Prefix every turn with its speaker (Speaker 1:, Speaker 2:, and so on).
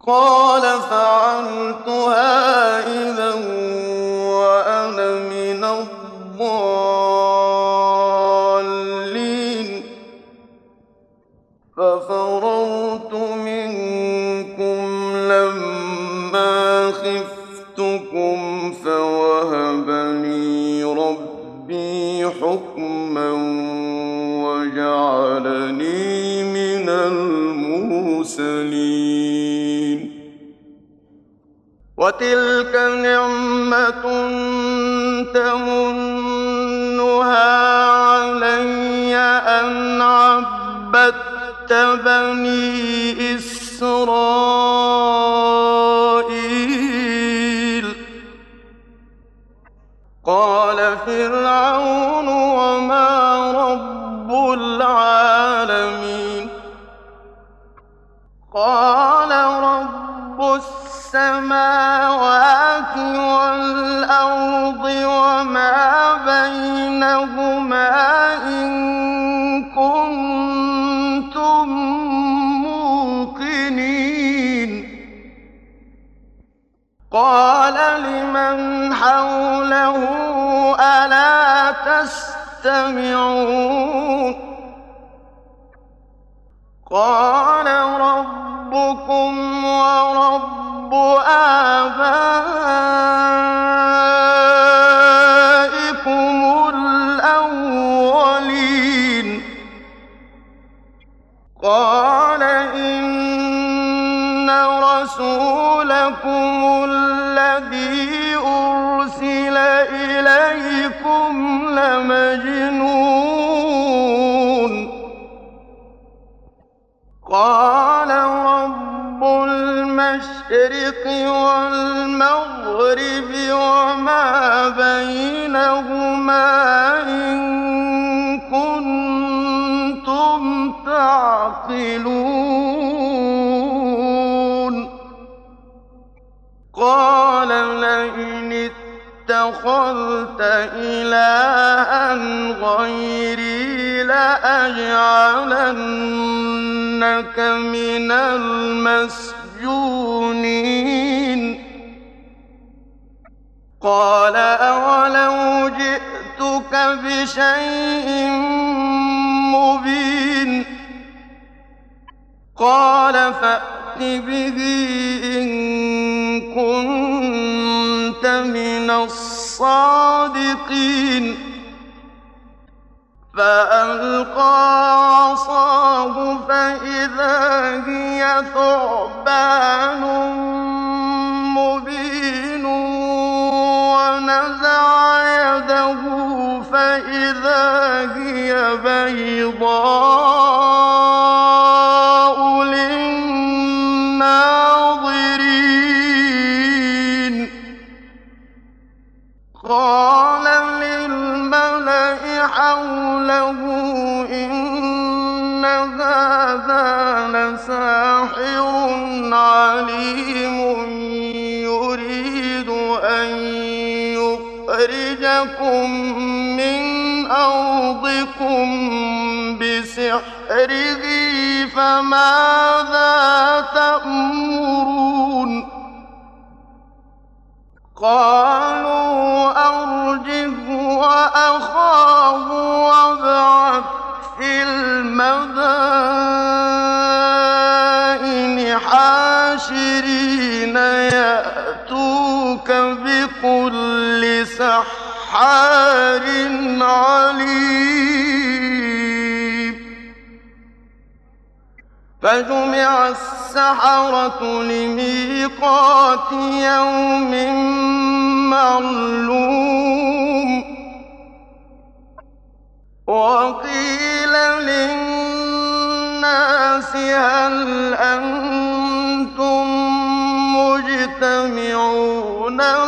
Speaker 1: قَالَ فَعَلْتُهَا إِذًا وَأَنَا مِنَ الضَّالِّينَ فَفَرَرْتُ مِنكُمْ لَمَّا خِفْتُكُمْ فَوَهَبَ لِي رَبِّي حُكْمًا وَجَعَلَنِي مِنَ الْمُرْسَلِينَ وَتِلْكَ نِعْمَةٌ تَمُنُّهَا عَلَيَّ أَنْ عَبَّدتَّ بَنِي إِسْرَائِيلَ قَالَ فِرْعَوْنُ وَمَا رَبُّ الْعَالَمِينَ قَالَ رَبُّ السَّمَاوَاتِ وَالْأَرْضِ وَمَا بَيْنَهُمَا إِن كُنتُم مُّوقِنِينَ قَالَ لِمَنْ حَوْلَهُ أَلَا تَسْتَمِعُونَ قَالَ رَبُّكُمْ وَرَبُّ آبَائِكُمُ الْأَوَّلِينَ قَالَ إِنَّ رَسُولَكُمُ الَّذِي أُرْسِلَ إِلَيْكُمْ لَمَجْنُونٌ قَالَ رَبُّ الْمَشْرِقِ وَالْمَغْرِبِ وَمَا بَيْنَهُمَا إِن كُنتُمْ تَعْقِلُونَ قَالَ لَئِنِ اتَّخَذْتَ إِلَٰهًا غَيْرِي لَأَجْعَلَنَّكَ مِنَ الْمَسْجُونِينَ قَالَ أَوَلَوْ جِئْتُكَ بِشَيْءٍ مُّبِينٍ قَالَ فَأْتِ بِهِ إِن كُنتَ مِنَ الصَّادِقِينَ فَأَلْقَىٰ عَصَاهُ فَإِذَا هِيَ ثُعْبَانٌ مُّبِينٌ وَنَزَعَ يَدَهُ فَإِذَا هِيَ بَيْضَاءُ لِلنَّاظِرِينَ قَالَ لِلْمَلَإِ حَوْلَهُ إِنَّ هَٰذَا لَسَاحِرٌ عَلِيمٌ يُرِيدُ أَن يُخْرِجَكُم مِّنْ أَرْضِكُم بِسِحْرِهِ فَمَاذَا تَأْمُرُونَ قَالُوا أَرْجِهْ وَأَخَاهُ وَابْعَثْ فِي الْمَدَائِنِ حَاشِرِينَ يَأْتُوكَ بِكُلِّ سَحَّارٍ عَلِيمٍ فَجُمِعَ السَّحَرَةُ لِمِيقَاتِ يَوْمٍ مَّعْلُومٍ وَقِيلَ لِلنَّاسِ هَلْ أَنتُم مُّجْتَمِعُونَ